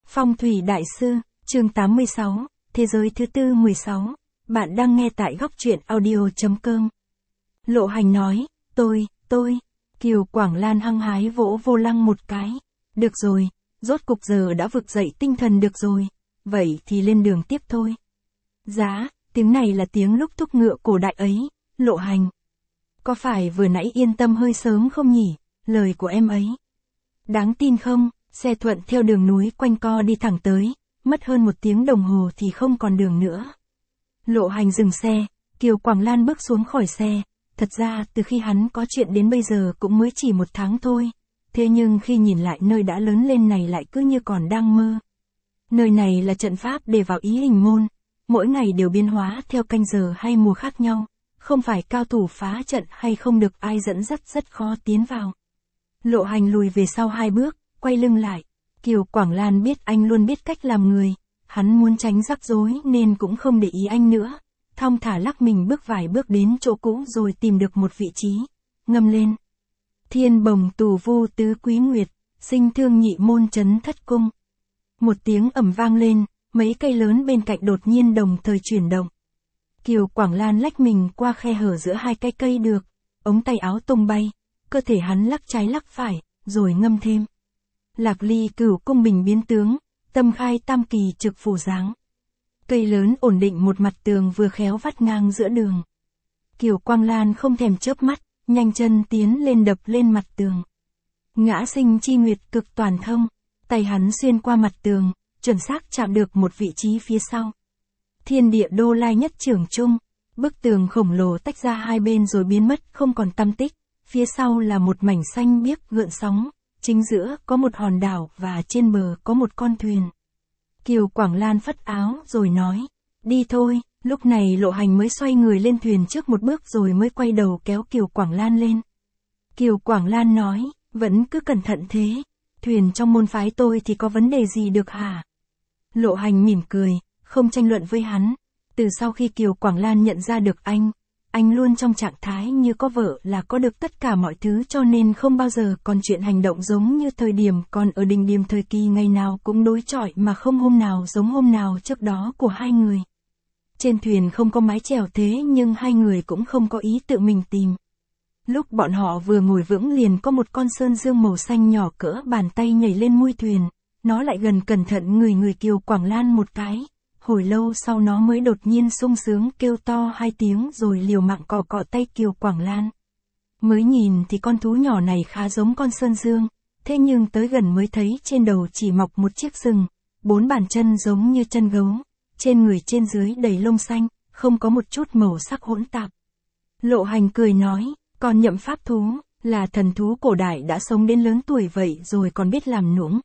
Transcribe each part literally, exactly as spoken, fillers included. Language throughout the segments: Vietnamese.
Phong thủy đại sư, chương tám mươi sáu, thế giới thứ tư mười sáu. Bạn đang nghe tại góc truyện audio.com. Lộ Hành nói, tôi, tôi. Kiều Quảng Lan hăng hái vỗ vô lăng một cái. Được rồi, rốt cục giờ đã vực dậy tinh thần được rồi. Vậy thì lên đường tiếp thôi. Giá, tiếng này là tiếng lúc thúc ngựa cổ đại ấy, Lộ Hành. Có phải vừa nãy yên tâm hơi sớm không nhỉ, lời của em ấy. Đáng tin không, xe thuận theo đường núi quanh co đi thẳng tới, mất hơn một tiếng đồng hồ thì không còn đường nữa. Lộ Hành dừng xe, Kiều Quảng Lan bước xuống khỏi xe. Thật ra từ khi hắn có chuyện đến bây giờ cũng mới chỉ một tháng thôi. Thế nhưng khi nhìn lại nơi đã lớn lên này lại cứ như còn đang mơ. Nơi này là trận pháp để vào Ý Hình Môn. Mỗi ngày đều biến hóa theo canh giờ hay mùa khác nhau. Không phải cao thủ phá trận hay không được ai dẫn dắt rất khó tiến vào. Lộ Hành lùi về sau hai bước, quay lưng lại. Kiều Quảng Lan biết anh luôn biết cách làm người. Hắn muốn tránh rắc rối nên cũng không để ý anh nữa. Thong thả lắc mình bước vài bước đến chỗ cũ rồi tìm được một vị trí. Ngâm lên. Thiên bồng tù vu tứ quý nguyệt, sinh thương nhị môn chấn thất cung. Một tiếng ầm vang lên, mấy cây lớn bên cạnh đột nhiên đồng thời chuyển động. Kiều Quảng Lan lách mình qua khe hở giữa hai cái cây được, ống tay áo tung bay, cơ thể hắn lắc trái lắc phải, rồi ngâm thêm. Lạc ly cửu cung bình biến tướng, tâm khai tam kỳ trực phủ dáng. Cây lớn ổn định một mặt tường vừa khéo vắt ngang giữa đường. Kiều Quảng Lan không thèm chớp mắt, nhanh chân tiến lên đập lên mặt tường. Ngã sinh chi nguyệt cực toàn thông, tay hắn xuyên qua mặt tường, chuẩn xác chạm được một vị trí phía sau. Thiên địa đô lai nhất trưởng trung, bức tường khổng lồ tách ra hai bên rồi biến mất không còn tăm tích, phía sau là một mảnh xanh biếc gợn sóng, chính giữa có một hòn đảo và trên bờ có một con thuyền. Kiều Quảng Lan phất áo rồi nói, đi thôi, lúc này Lộ Hành mới xoay người lên thuyền trước một bước rồi mới quay đầu kéo Kiều Quảng Lan lên. Kiều Quảng Lan nói, vẫn cứ cẩn thận thế, thuyền trong môn phái tôi thì có vấn đề gì được hả? Lộ Hành mỉm cười, không tranh luận với hắn. Từ sau khi Kiều Quảng Lan nhận ra được anh, anh luôn trong trạng thái như có vợ là có được tất cả mọi thứ cho nên không bao giờ còn chuyện hành động giống như thời điểm còn ở đỉnh điểm thời kỳ ngày nào cũng đối chọi mà không hôm nào giống hôm nào trước đó của hai người. Trên thuyền không có mái chèo thế nhưng hai người cũng không có ý tự mình tìm. Lúc bọn họ vừa ngồi vững liền có một con sơn dương màu xanh nhỏ cỡ bàn tay nhảy lên mui thuyền, nó lại gần cẩn thận người người Kiều Quảng Lan một cái. Hồi lâu sau nó mới đột nhiên sung sướng kêu to hai tiếng rồi liều mạng cọ cọ tay Kiều Quảng Lan. Mới nhìn thì con thú nhỏ này khá giống con sơn dương, thế nhưng tới gần mới thấy trên đầu chỉ mọc một chiếc sừng, bốn bàn chân giống như chân gấu, trên người trên dưới đầy lông xanh, không có một chút màu sắc hỗn tạp. Lộ Hành cười nói, con nhậm pháp thú, là thần thú cổ đại đã sống đến lớn tuổi vậy rồi còn biết làm nũng.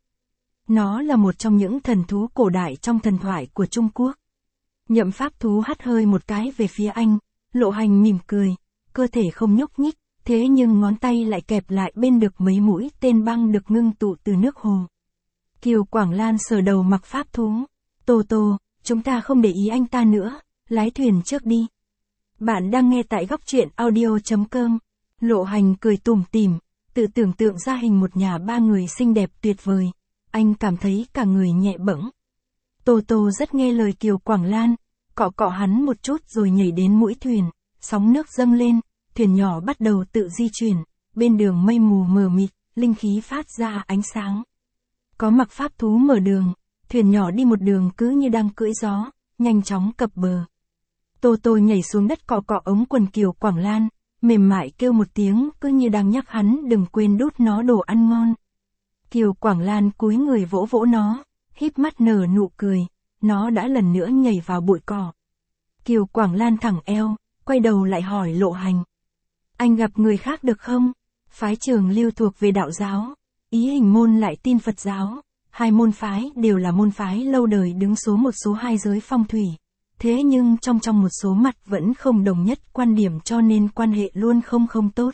Nó là một trong những thần thú cổ đại trong thần thoại của Trung Quốc. Nhậm pháp thú hắt hơi một cái về phía anh, Lộ Hành mỉm cười, cơ thể không nhúc nhích, thế nhưng ngón tay lại kẹp lại bên được mấy mũi tên băng được ngưng tụ từ nước hồ. Kiều Quảng Lan sờ đầu mặc pháp thú, Tô Tô, chúng ta không để ý anh ta nữa, lái thuyền trước đi. Bạn đang nghe tại góc truyện audio.com. Lộ Hành cười tủm tỉm, tự tưởng tượng ra hình một nhà ba người xinh đẹp tuyệt vời. Anh cảm thấy cả người nhẹ bẫng. Tô Tô rất nghe lời Kiều Quảng Lan, cọ cọ hắn một chút rồi nhảy đến mũi thuyền, sóng nước dâng lên, thuyền nhỏ bắt đầu tự di chuyển, bên đường mây mù mờ mịt, linh khí phát ra ánh sáng. Có mặc pháp thú mở đường, thuyền nhỏ đi một đường cứ như đang cưỡi gió, nhanh chóng cập bờ. Tô Tô nhảy xuống đất cọ cọ ống quần Kiều Quảng Lan, mềm mại kêu một tiếng cứ như đang nhắc hắn đừng quên đút nó đồ ăn ngon. Kiều Quảng Lan cúi người vỗ vỗ nó, híp mắt nở nụ cười, nó đã lần nữa nhảy vào bụi cỏ. Kiều Quảng Lan thẳng eo, quay đầu lại hỏi Lộ Hành. Anh gặp người khác được không? Phái Trường Lưu thuộc về đạo giáo, Ý Hình Môn lại tin Phật giáo, hai môn phái đều là môn phái lâu đời đứng số một số hai giới phong thủy. Thế nhưng trong trong một số mặt vẫn không đồng nhất quan điểm cho nên quan hệ luôn không không tốt.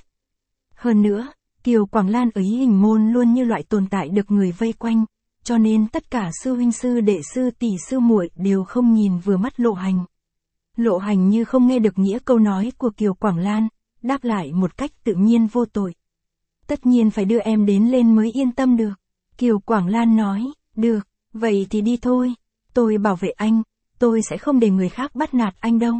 Hơn nữa, Kiều Quảng Lan ở Ý Hình Môn luôn như loại tồn tại được người vây quanh, cho nên tất cả sư huynh sư đệ sư tỷ sư muội đều không nhìn vừa mắt Lộ Hành. Lộ Hành như không nghe được nghĩa câu nói của Kiều Quảng Lan, đáp lại một cách tự nhiên vô tội. Tất nhiên phải đưa em đến lên mới yên tâm được. Kiều Quảng Lan nói, được, Vậy thì đi thôi, tôi bảo vệ anh, tôi sẽ không để người khác bắt nạt anh đâu.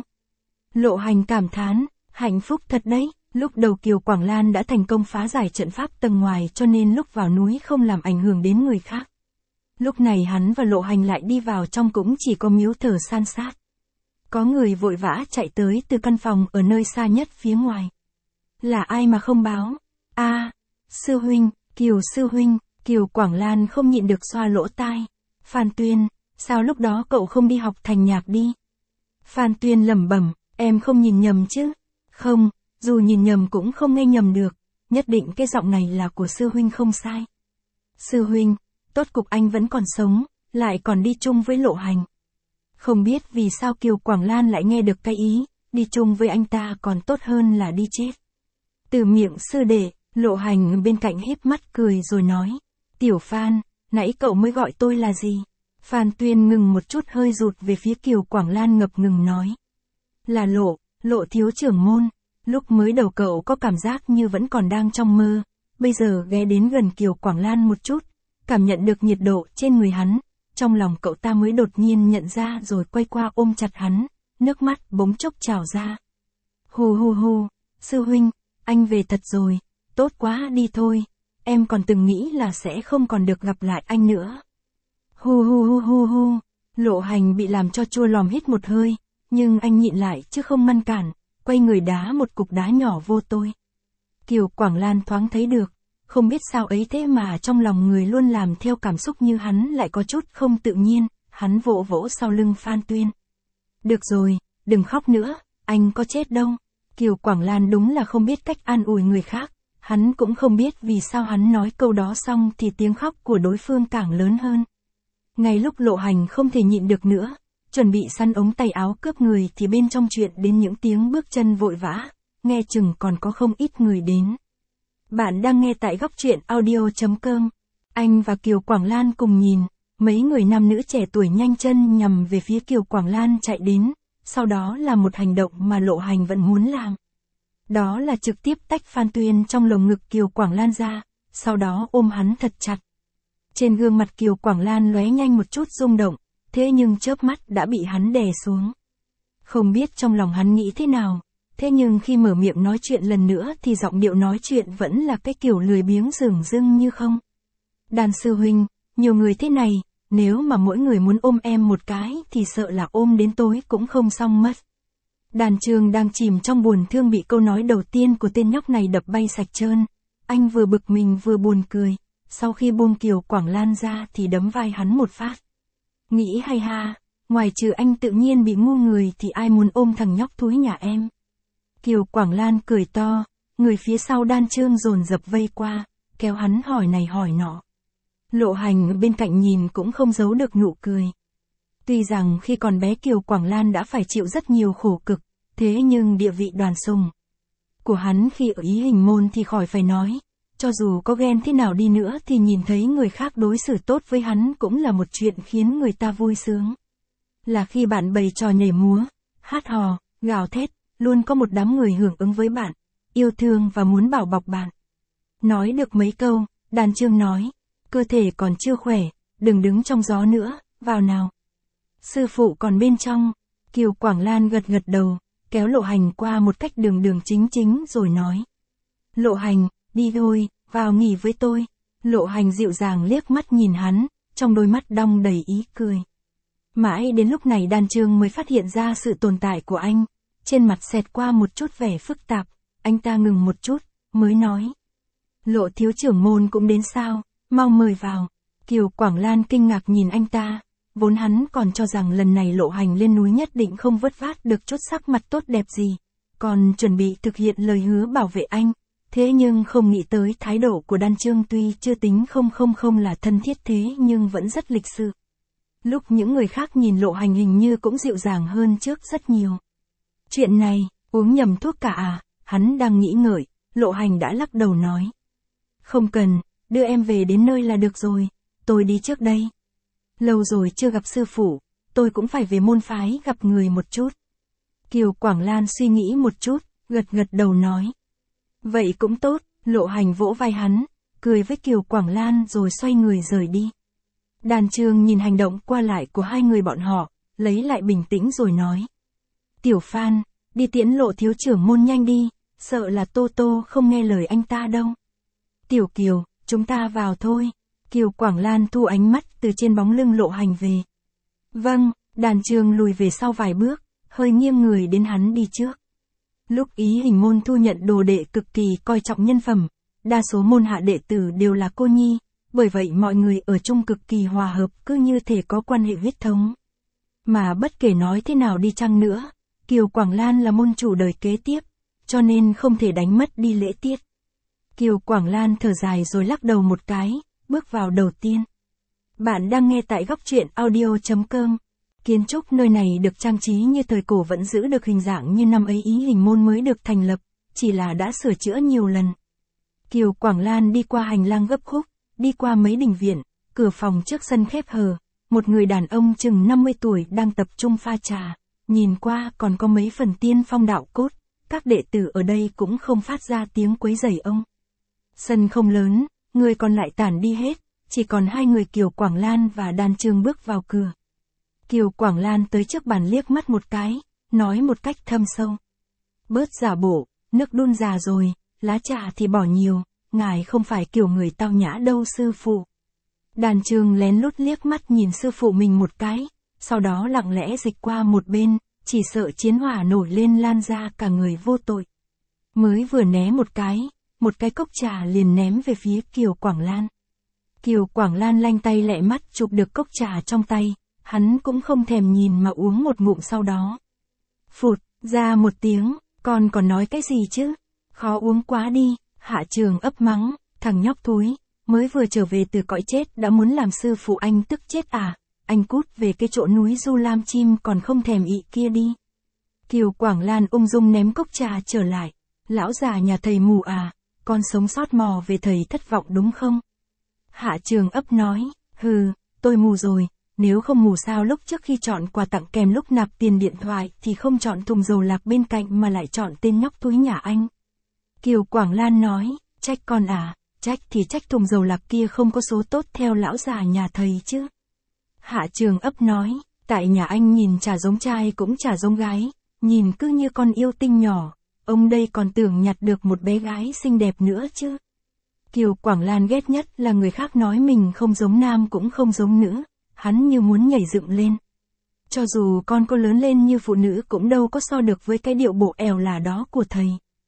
Lộ Hành cảm thán, hạnh phúc thật đấy, lúc đầu Kiều Quảng Lan đã thành công phá giải trận pháp tầng ngoài cho nên lúc vào núi không làm ảnh hưởng đến người khác. Lúc này hắn và Lộ Hành lại đi vào trong cũng chỉ có miếu thờ san sát. Có người vội vã chạy tới từ căn phòng ở nơi xa nhất phía ngoài. Là ai mà không báo? A, à, sư huynh, Kiều sư huynh, Kiều Quảng Lan không nhịn được xoa lỗ tai. Phan Tuyên, sao lúc đó cậu không đi học thành nhạc đi? Phan Tuyên lẩm bẩm, em không nhìn nhầm chứ? Không, dù nhìn nhầm cũng không nghe nhầm được, nhất định cái giọng này là của sư huynh không sai. Sư huynh, tốt cục anh vẫn còn sống, lại còn đi chung với Lộ Hành. Không biết vì sao Kiều Quảng Lan lại nghe được cái ý, đi chung với anh ta còn tốt hơn là đi chết. Từ miệng sư đệ, Lộ Hành bên cạnh híp mắt cười rồi nói, Tiểu Phan, nãy cậu mới gọi tôi là gì? Phan Tuyên ngừng một chút hơi rụt về phía Kiều Quảng Lan ngập ngừng nói. Là Lộ, Lộ thiếu trưởng môn, lúc mới đầu cậu có cảm giác như vẫn còn đang trong mơ, bây giờ ghé đến gần Kiều Quảng Lan một chút, cảm nhận được nhiệt độ trên người hắn, trong lòng cậu ta mới đột nhiên nhận ra rồi quay qua ôm chặt hắn, nước mắt bỗng chốc trào ra. Hù hù hù, sư huynh, anh về thật rồi, tốt quá đi thôi, em còn từng nghĩ là sẽ không còn được gặp lại anh nữa. Hù hù hù hù hù, Lộ Hành bị làm cho chua lòm hít một hơi, nhưng anh nhịn lại chứ không ngăn cản, quay người đá một cục đá nhỏ vô tôi. Kiều Quảng Lan thoáng thấy được, không biết sao ấy thế mà trong lòng người luôn làm theo cảm xúc như hắn lại có chút không tự nhiên, hắn vỗ vỗ sau lưng Phan Tuyên. Được rồi, đừng khóc nữa, anh có chết đâu. Kiều Quảng Lan đúng là không biết cách an ủi người khác, hắn cũng không biết vì sao hắn nói câu đó xong thì tiếng khóc của đối phương càng lớn hơn. Ngay lúc Lộ Hành không thể nhịn được nữa, chuẩn bị săn ống tay áo cướp người thì bên trong chuyện đến những tiếng bước chân vội vã, nghe chừng còn có không ít người đến. Bạn đang nghe tại góc truyện audio chấm com. Anh và Kiều Quảng Lan cùng nhìn, mấy người nam nữ trẻ tuổi nhanh chân nhằm về phía Kiều Quảng Lan chạy đến, sau đó là một hành động mà Lộ Hành vẫn muốn làm. Đó là trực tiếp tách Phan Tuyên trong lồng ngực Kiều Quảng Lan ra, sau đó ôm hắn thật chặt. Trên gương mặt Kiều Quảng Lan lóe nhanh một chút rung động, thế nhưng chớp mắt đã bị hắn đè xuống. Không biết trong lòng hắn nghĩ thế nào, thế nhưng khi mở miệng nói chuyện lần nữa thì giọng điệu nói chuyện vẫn là cái kiểu lười biếng dửng dưng như không. Đàn sư huynh, nhiều người thế này, nếu mà mỗi người muốn ôm em một cái thì sợ là ôm đến tối cũng không xong mất. Đàn Trường đang chìm trong buồn thương bị câu nói đầu tiên của tên nhóc này đập bay sạch trơn. Anh vừa bực mình vừa buồn cười, sau khi buông Kiều Quảng Lan ra thì đấm vai hắn một phát. Nghĩ hay ha, ngoài trừ anh tự nhiên bị ngu người thì ai muốn ôm thằng nhóc thúi nhà em. Kiều Quảng Lan cười to, người phía sau Đan Trương dồn dập vây qua, kéo hắn hỏi này hỏi nọ. Lộ Hành bên cạnh nhìn cũng không giấu được nụ cười. Tuy rằng khi còn bé Kiều Quảng Lan đã phải chịu rất nhiều khổ cực, thế nhưng địa vị đoàn sùng của hắn khi ở Ý Hình Môn thì khỏi phải nói. Cho dù có ghen thế nào đi nữa thì nhìn thấy người khác đối xử tốt với hắn cũng là một chuyện khiến người ta vui sướng. Là khi bạn bày trò nhảy múa, hát hò, gào thét, luôn có một đám người hưởng ứng với bạn, yêu thương và muốn bảo bọc bạn. Nói được mấy câu, Đàn Trương nói, cơ thể còn chưa khỏe, đừng đứng trong gió nữa, vào nào. Sư phụ còn bên trong. Kiều Quảng Lan gật gật đầu, kéo Lộ Hành qua một cách đường đường chính chính rồi nói. Lộ Hành, đi thôi, vào nghỉ với tôi. Lộ Hành dịu dàng liếc mắt nhìn hắn, trong đôi mắt đong đầy ý cười. Mãi đến lúc này Đàn Trương mới phát hiện ra sự tồn tại của anh, trên mặt xẹt qua một chút vẻ phức tạp, anh ta ngừng một chút, mới nói. Lộ thiếu trưởng môn cũng đến sao, mau mời vào. Kiều Quảng Lan kinh ngạc nhìn anh ta, vốn hắn còn cho rằng lần này Lộ Hành lên núi nhất định không vớt vát được chút sắc mặt tốt đẹp gì, còn chuẩn bị thực hiện lời hứa bảo vệ anh. Thế nhưng không nghĩ tới thái độ của Đan Trương tuy chưa tính không không không là thân thiết thế nhưng vẫn rất lịch sự. Lúc những người khác nhìn Lộ Hành hình như cũng dịu dàng hơn trước rất nhiều. Chuyện này, uống nhầm thuốc cả à, hắn đang nghĩ ngợi, Lộ Hành đã lắc đầu nói. Không cần, đưa em về đến nơi là được rồi, tôi đi trước đây. Lâu rồi chưa gặp sư phụ, tôi cũng phải về môn phái gặp người một chút. Kiều Quảng Lan suy nghĩ một chút, gật gật đầu nói. Vậy cũng tốt, Lộ Hành vỗ vai hắn, cười với Kiều Quảng Lan rồi xoay người rời đi. Đàn Trường nhìn hành động qua lại của hai người bọn họ, lấy lại bình tĩnh rồi nói. Tiểu Phan, đi tiễn Lộ thiếu trưởng môn nhanh đi, sợ là Tô Tô không nghe lời anh ta đâu. Tiểu Kiều, chúng ta vào thôi. Kiều Quảng Lan thu ánh mắt từ trên bóng lưng Lộ Hành về. Vâng, Đàn Trường lùi về sau vài bước, hơi nghiêng người đến hắn đi trước. Lúc Ý Hình môn thu nhận đồ đệ cực kỳ coi trọng nhân phẩm, đa số môn hạ đệ tử đều là cô nhi, bởi vậy mọi người ở chung cực kỳ hòa hợp, cứ như thể có quan hệ huyết thống. Mà bất kể nói thế nào đi chăng nữa, Kiều Quảng Lan là môn chủ đời kế tiếp, cho nên không thể đánh mất đi lễ tiết. Kiều Quảng Lan thở dài rồi lắc đầu một cái, bước vào đầu tiên. Bạn đang nghe tại góc truyện audio chấm com. Kiến trúc nơi này được trang trí như thời cổ vẫn giữ được hình dạng như năm ấy Ý Hình môn mới được thành lập, chỉ là đã sửa chữa nhiều lần. Kiều Quảng Lan đi qua hành lang gấp khúc, đi qua mấy đình viện, cửa phòng trước sân khép hờ, một người đàn ông chừng năm mươi tuổi đang tập trung pha trà, nhìn qua còn có mấy phần tiên phong đạo cốt, các đệ tử ở đây cũng không phát ra tiếng quấy rầy ông. Sân không lớn, người còn lại tản đi hết, chỉ còn hai người Kiều Quảng Lan và Đàn Trường bước vào cửa. Kiều Quảng Lan tới trước bàn liếc mắt một cái, nói một cách thâm sâu. Bớt giả bộ, nước đun già rồi, lá trà thì bỏ nhiều, ngài không phải kiểu người tao nhã đâu sư phụ. Đàn Trường lén lút liếc mắt nhìn sư phụ mình một cái, sau đó lặng lẽ dịch qua một bên, chỉ sợ chiến hỏa nổi lên lan ra cả người vô tội. Mới vừa né một cái, một cái cốc trà liền ném về phía Kiều Quảng Lan. Kiều Quảng Lan lanh tay lẹ mắt chụp được cốc trà trong tay, hắn cũng không thèm nhìn mà uống một ngụm sau đó. Phụt, ra một tiếng, con còn nói cái gì chứ? Khó uống quá đi, Hạ Trường ấp mắng, thằng nhóc thúi, mới vừa trở về từ cõi chết đã muốn làm sư phụ anh tức chết à, anh cút về cái chỗ núi Du Lam Chim còn không thèm ị kia đi. Kiều Quảng Lan ung dung ném cốc trà trở lại, lão già nhà thầy mù à, con sống sót mò về thầy thất vọng đúng không? Hạ Trường ấp nói, hừ, tôi mù rồi, nếu không mù sao lúc trước khi chọn quà tặng kèm lúc nạp tiền điện thoại thì không chọn thùng dầu lạc bên cạnh mà lại chọn tên nhóc thúi nhà anh. Kiều Quảng Lan nói, trách con à, trách thì trách thùng dầu lạc kia không có số tốt theo lão già nhà thầy chứ. Hạ Trường ấp nói, tại nhà anh nhìn chả giống trai cũng chả giống gái, nhìn cứ như con yêu tinh nhỏ, ông đây còn tưởng nhặt được một bé gái xinh đẹp nữa chứ. Kiều Quảng Lan ghét nhất là người khác nói mình không giống nam cũng không giống nữ, hắn như muốn nhảy dựng lên. Cho dù con có lớn lên như phụ nữ cũng đâu có so được với cái điệu bộ ẻo là đó của thầy.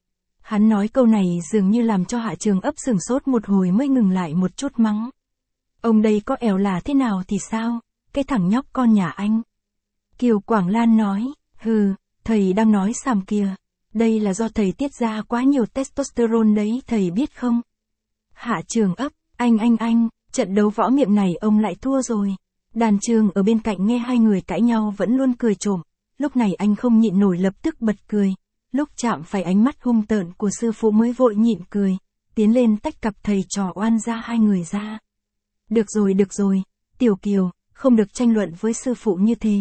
Hắn nói câu này dường như làm cho Hạ Trường ấp sửng sốt một hồi mới ngừng lại một chút mắng. Ông đây có ẻo là thế nào thì sao, cái thằng nhóc con nhà anh. Kiều Quảng Lan nói, hừ, thầy đang nói xàm kìa, đây là do thầy tiết ra quá nhiều testosterone đấy thầy biết không. Hạ Trường ấp, anh anh anh, trận đấu võ miệng này ông lại thua rồi. Đàn Trường ở bên cạnh nghe hai người cãi nhau vẫn luôn cười trộm, lúc này anh không nhịn nổi lập tức bật cười, lúc chạm phải ánh mắt hung tợn của sư phụ mới vội nhịn cười, tiến lên tách cặp thầy trò oan ra hai người ra. Được rồi được rồi, Tiểu Kiều, không được tranh luận với sư phụ như thế.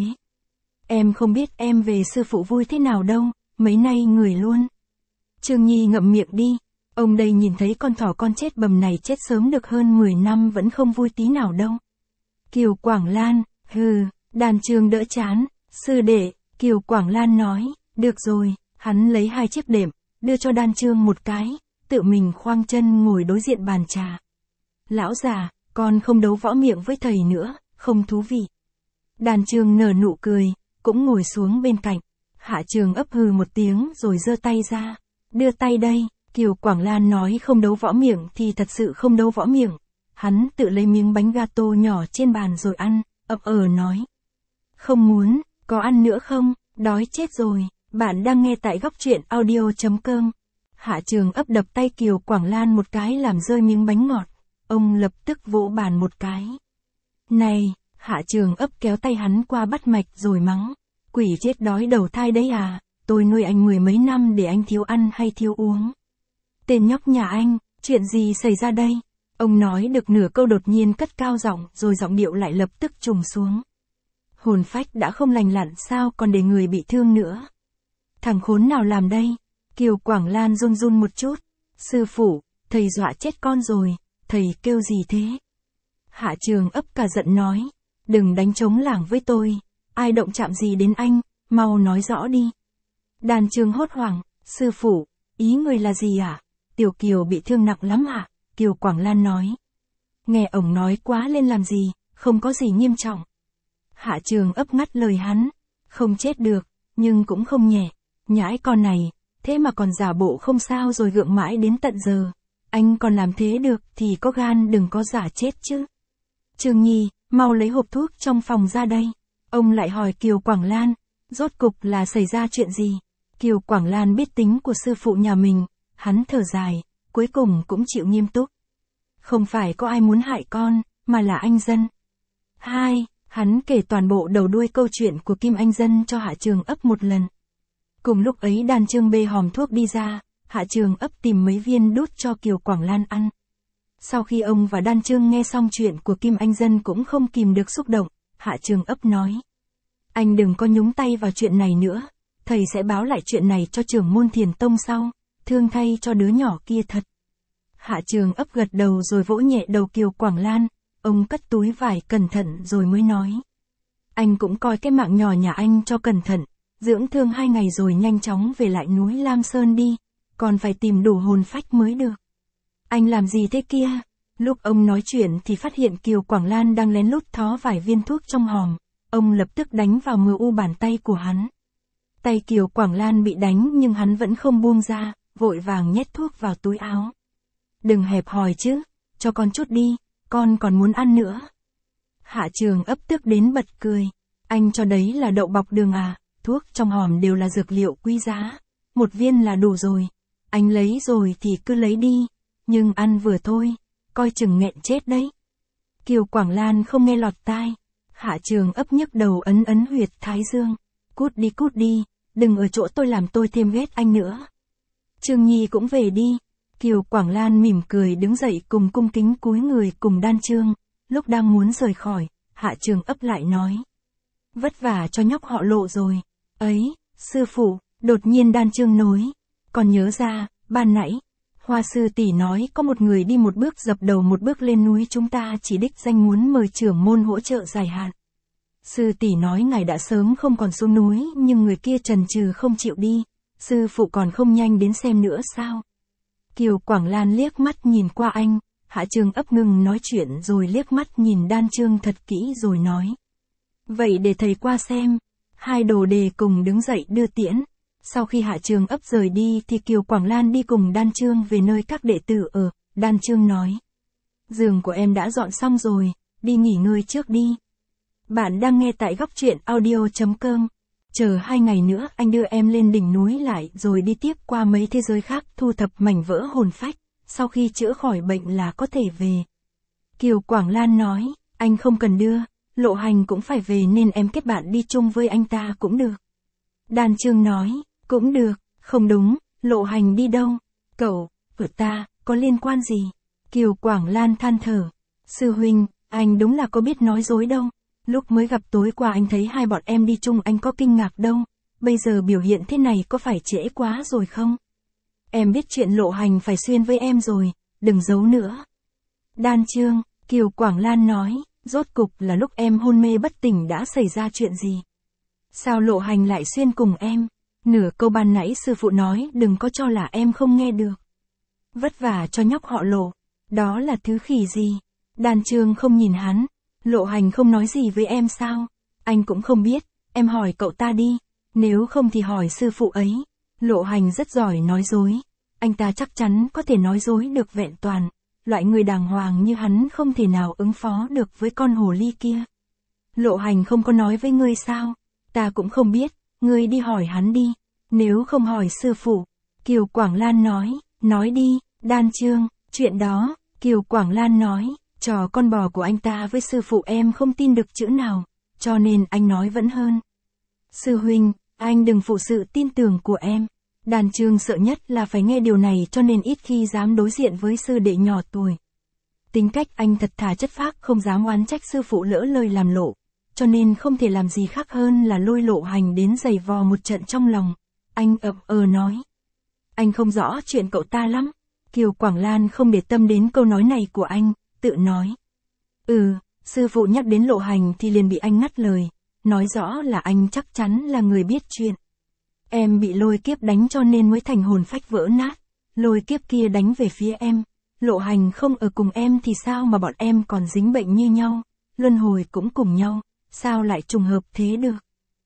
Em không biết em về sư phụ vui thế nào đâu, mấy nay người luôn. Trương Nhi ngậm miệng đi, ông đây nhìn thấy con thỏ con chết bầm này chết sớm được hơn mười năm vẫn không vui tí nào đâu. Kiều Quảng Lan, hừ, Đàn Trường đỡ chán, sư đệ, Kiều Quảng Lan nói, được rồi, hắn lấy hai chiếc đệm, đưa cho Đàn Trường một cái, tự mình khoang chân ngồi đối diện bàn trà. Lão già, con không đấu võ miệng với thầy nữa, không thú vị. Đàn Trường nở nụ cười, cũng ngồi xuống bên cạnh. Hạ Trường ấp hừ một tiếng rồi giơ tay ra, đưa tay đây. Kiều Quảng Lan nói không đấu võ miệng thì thật sự không đấu võ miệng. Hắn tự lấy miếng bánh gato nhỏ trên bàn rồi ăn, ậm ờ nói. Không muốn, có ăn nữa không, đói chết rồi. Bạn đang nghe tại góc truyện audio chấm com. Hạ Trường ấp đập tay Kiều Quảng Lan một cái làm rơi miếng bánh ngọt. Ông lập tức vỗ bàn một cái. Này, Hạ Trường ấp kéo tay hắn qua bắt mạch rồi mắng. Quỷ chết đói đầu thai đấy à, tôi nuôi anh mười mấy năm để anh thiếu ăn hay thiếu uống. Tên nhóc nhà anh, chuyện gì xảy ra đây? Ông nói được nửa câu đột nhiên cất cao giọng rồi giọng điệu lại lập tức trùng xuống. Hồn phách đã không lành lặn sao còn để người bị thương nữa. Thằng khốn nào làm đây? Kiều Quảng Lan run run một chút. Sư phụ, thầy dọa chết con rồi, thầy kêu gì thế? Hạ Trường ấp cả giận nói. Đừng đánh trống lảng với tôi. Ai động chạm gì đến anh, mau nói rõ đi. Đan Chương hốt hoảng. Sư phụ, ý người là gì ạ? À? Tiểu Kiều bị thương nặng lắm ạ? À? Kiều Quảng Lan nói. Nghe ổng nói quá lên làm gì, không có gì nghiêm trọng. Hạ Trường ấp ngắt lời hắn. Không chết được, nhưng cũng không nhẹ. Nhãi con này, thế mà còn giả bộ không sao rồi gượng mãi đến tận giờ. Anh còn làm thế được thì có gan đừng có giả chết chứ. Trương Nhi, mau lấy hộp thuốc trong phòng ra đây. Ông lại hỏi Kiều Quảng Lan, rốt cục là xảy ra chuyện gì? Kiều Quảng Lan biết tính của sư phụ nhà mình, hắn thở dài, cuối cùng cũng chịu nghiêm túc. Không phải có ai muốn hại con, mà là anh Dân. Hai, hắn kể toàn bộ đầu đuôi câu chuyện của Kim Anh Dân cho Hạ Trường ấp một lần. Cùng lúc ấy Đan Chương bê hòm thuốc đi ra, Hạ Trường ấp tìm mấy viên đút cho Kiều Quảng Lan ăn. Sau khi ông và Đan Chương nghe xong chuyện của Kim Anh Dân cũng không kìm được xúc động, Hạ Trường ấp nói. Anh đừng có nhúng tay vào chuyện này nữa, thầy sẽ báo lại chuyện này cho trưởng môn Thiền Tông sau, thương thay cho đứa nhỏ kia thật. Hạ Trường ấp gật đầu rồi vỗ nhẹ đầu Kiều Quảng Lan, ông cất túi vải cẩn thận rồi mới nói. Anh cũng coi cái mạng nhỏ nhà anh cho cẩn thận, dưỡng thương hai ngày rồi nhanh chóng về lại núi Lam Sơn đi, còn phải tìm đủ hồn phách mới được. Anh làm gì thế kia? Lúc ông nói chuyện thì phát hiện Kiều Quảng Lan đang lén lút thó vài viên thuốc trong hòm, ông lập tức đánh vào mờ u bàn tay của hắn. Tay Kiều Quảng Lan bị đánh nhưng hắn vẫn không buông ra, vội vàng nhét thuốc vào túi áo. Đừng hẹp hòi chứ, cho con chút đi, con còn muốn ăn nữa. Hạ Trường ấp tức đến bật cười. Anh cho đấy là đậu bọc đường à, thuốc trong hòm đều là dược liệu quý giá. Một viên là đủ rồi. Anh lấy rồi thì cứ lấy đi, nhưng ăn vừa thôi, coi chừng nghẹn chết đấy. Kiều Quảng Lan không nghe lọt tai. Hạ Trường ấp nhấc đầu ấn ấn huyệt thái dương. Cút đi cút đi, đừng ở chỗ tôi làm tôi thêm ghét anh nữa. Trương Nhi cũng về đi. Kiều Quảng Lan mỉm cười đứng dậy cùng cung kính cúi người cùng Đan Chương. Lúc đang muốn rời khỏi, Hạ Trường ấp lại nói. Vất vả cho nhóc họ Lộ rồi. Ấy, sư phụ, đột nhiên Đan Chương nói. Còn nhớ ra, ban nãy, Hoa sư tỷ nói có một người đi một bước dập đầu một bước lên núi, chúng ta chỉ đích danh muốn mời trưởng môn hỗ trợ dài hạn. Sư tỷ nói ngài đã sớm không còn xuống núi nhưng người kia chần chừ không chịu đi. Sư phụ còn không nhanh đến xem nữa sao? Kiều Quảng Lan liếc mắt nhìn qua anh, Hạ Trường ấp ngừng nói chuyện rồi liếc mắt nhìn Đan Chương thật kỹ rồi nói. Vậy để thầy qua xem. Hai đồ đề cùng đứng dậy đưa tiễn. Sau khi Hạ Trường ấp rời đi thì Kiều Quảng Lan đi cùng Đan Chương về nơi các đệ tử ở. Đan Chương nói. Giường của em đã dọn xong rồi, đi nghỉ ngơi trước đi. Bạn đang nghe tại góc truyện audio chấm com. Chờ hai ngày nữa anh đưa em lên đỉnh núi lại rồi đi tiếp qua mấy thế giới khác thu thập mảnh vỡ hồn phách. Sau khi chữa khỏi bệnh là có thể về. Kiều Quảng Lan nói, anh không cần đưa, Lộ Hành cũng phải về nên em kết bạn đi chung với anh ta cũng được. Đan Chương nói, cũng được, không đúng, Lộ Hành đi đâu? Cậu, vợ ta, có liên quan gì? Kiều Quảng Lan than thở. Sư huynh, anh đúng là có biết nói dối đâu. Lúc mới gặp tối qua anh thấy hai bọn em đi chung anh có kinh ngạc đâu. Bây giờ biểu hiện thế này có phải trễ quá rồi không? Em biết chuyện Lộ Hành phải xuyên với em rồi, đừng giấu nữa. Đan Chương, Kiều Quảng Lan nói, rốt cục là lúc em hôn mê bất tỉnh đã xảy ra chuyện gì? Sao Lộ Hành lại xuyên cùng em? Nửa câu ban nãy sư phụ nói đừng có cho là em không nghe được. Vất vả cho nhóc họ Lộ, đó là thứ khỉ gì? Đan Chương không nhìn hắn, Lộ Hành không nói gì với em sao? Anh cũng không biết, em hỏi cậu ta đi, nếu không thì hỏi sư phụ ấy. Lộ Hành rất giỏi nói dối, anh ta chắc chắn có thể nói dối được vẹn toàn, loại người đàng hoàng như hắn không thể nào ứng phó được với con hồ ly kia. Lộ Hành không có nói với ngươi sao? Ta cũng không biết, ngươi đi hỏi hắn đi, nếu không hỏi sư phụ. Kiều Quảng Lan nói, nói đi, Đan Chương, chuyện đó, Kiều Quảng Lan nói, trò con bò của anh ta với sư phụ em không tin được chữ nào, cho nên anh nói vẫn hơn. Sư huynh, anh đừng phụ sự tin tưởng của em. Đan Chương sợ nhất là phải nghe điều này cho nên ít khi dám đối diện với sư đệ nhỏ tuổi. Tính cách anh thật thà chất phác không dám oán trách sư phụ lỡ lời làm lộ, cho nên không thể làm gì khác hơn là lôi Lộ Hành đến giày vò một trận trong lòng. Anh ậm ờ nói. Anh không rõ chuyện cậu ta lắm. Kiều Quảng Lan không để tâm đến câu nói này của anh, tự nói. Ừ, sư phụ nhắc đến Lộ Hành thì liền bị anh ngắt lời, nói rõ là anh chắc chắn là người biết chuyện. Em bị lôi kiếp đánh cho nên mới thành hồn phách vỡ nát, lôi kiếp kia đánh về phía em, Lộ Hành không ở cùng em thì sao mà bọn em còn dính bệnh như nhau, luân hồi cũng cùng nhau, sao lại trùng hợp thế được.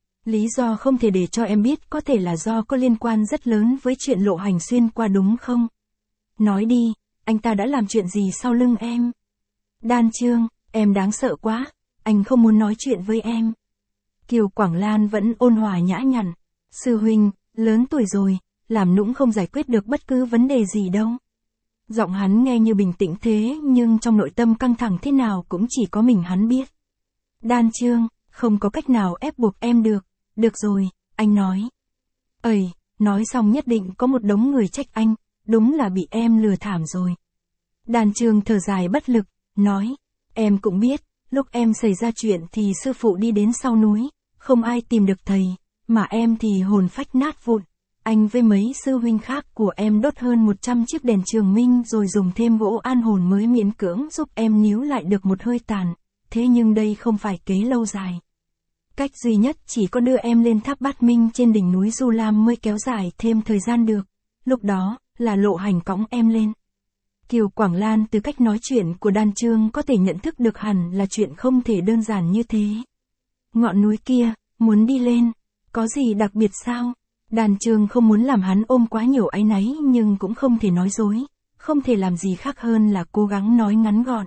Lý do không thể để cho em biết có thể là do có liên quan rất lớn với chuyện Lộ Hành xuyên qua đúng không? Nói đi, anh ta đã làm chuyện gì sau lưng em? Đan Chương, em đáng sợ quá, anh không muốn nói chuyện với em. Kiều Quảng Lan vẫn ôn hòa nhã nhặn, sư huynh, lớn tuổi rồi, làm nũng không giải quyết được bất cứ vấn đề gì đâu. Giọng hắn nghe như bình tĩnh thế nhưng trong nội tâm căng thẳng thế nào cũng chỉ có mình hắn biết. Đan Chương, không có cách nào ép buộc em được, được rồi, anh nói. Ây, nói xong nhất định có một đống người trách anh, đúng là bị em lừa thảm rồi. Đan Chương thở dài bất lực, nói, em cũng biết, lúc em xảy ra chuyện thì sư phụ đi đến sau núi, không ai tìm được thầy, mà em thì hồn phách nát vụn. Anh với mấy sư huynh khác của em đốt hơn một trăm chiếc đèn trường minh rồi dùng thêm gỗ an hồn mới miễn cưỡng giúp em níu lại được một hơi tàn, thế nhưng đây không phải kế lâu dài. Cách duy nhất chỉ có đưa em lên tháp Bát Minh trên đỉnh núi Du Lam mới kéo dài thêm thời gian được, lúc đó, là Lộ Hành cõng em lên. Kiều Quảng Lan từ cách nói chuyện của Đan Chương có thể nhận thức được hẳn là chuyện không thể đơn giản như thế. Ngọn núi kia, muốn đi lên, có gì đặc biệt sao? Đan Chương không muốn làm hắn ôm quá nhiều áy náy nhưng cũng không thể nói dối, không thể làm gì khác hơn là cố gắng nói ngắn gọn.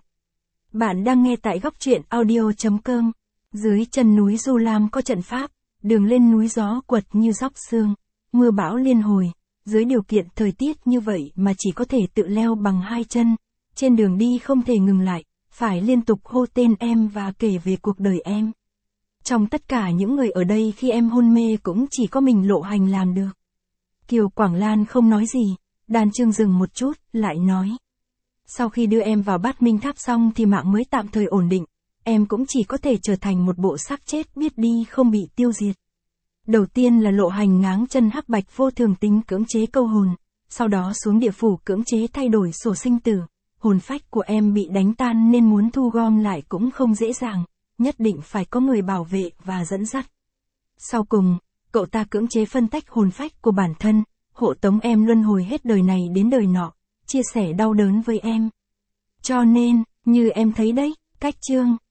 Bạn đang nghe tại góc truyện audio.com. Dưới chân núi Du Lam có trận pháp, đường lên núi gió quật như róc xương, mưa bão liên hồi, dưới điều kiện thời tiết như vậy mà chỉ có thể tự leo bằng hai chân, trên đường đi không thể ngừng lại, phải liên tục hô tên em và kể về cuộc đời em. Trong tất cả những người ở đây khi em hôn mê cũng chỉ có mình Lộ Hành làm được. Kiều Quảng Lan không nói gì, Đan Chương dừng một chút, lại nói. Sau khi đưa em vào Bát Minh Tháp xong thì mạng mới tạm thời ổn định, em cũng chỉ có thể trở thành một bộ xác chết biết đi không bị tiêu diệt. Đầu tiên là Lộ Hành ngáng chân hắc bạch vô thường tính cưỡng chế câu hồn, sau đó xuống địa phủ cưỡng chế thay đổi sổ sinh tử, hồn phách của em bị đánh tan nên muốn thu gom lại cũng không dễ dàng, nhất định phải có người bảo vệ và dẫn dắt. Sau cùng, cậu ta cưỡng chế phân tách hồn phách của bản thân, hộ tống em luân hồi hết đời này đến đời nọ, chia sẻ đau đớn với em. Cho nên, như em thấy đấy, cách Chương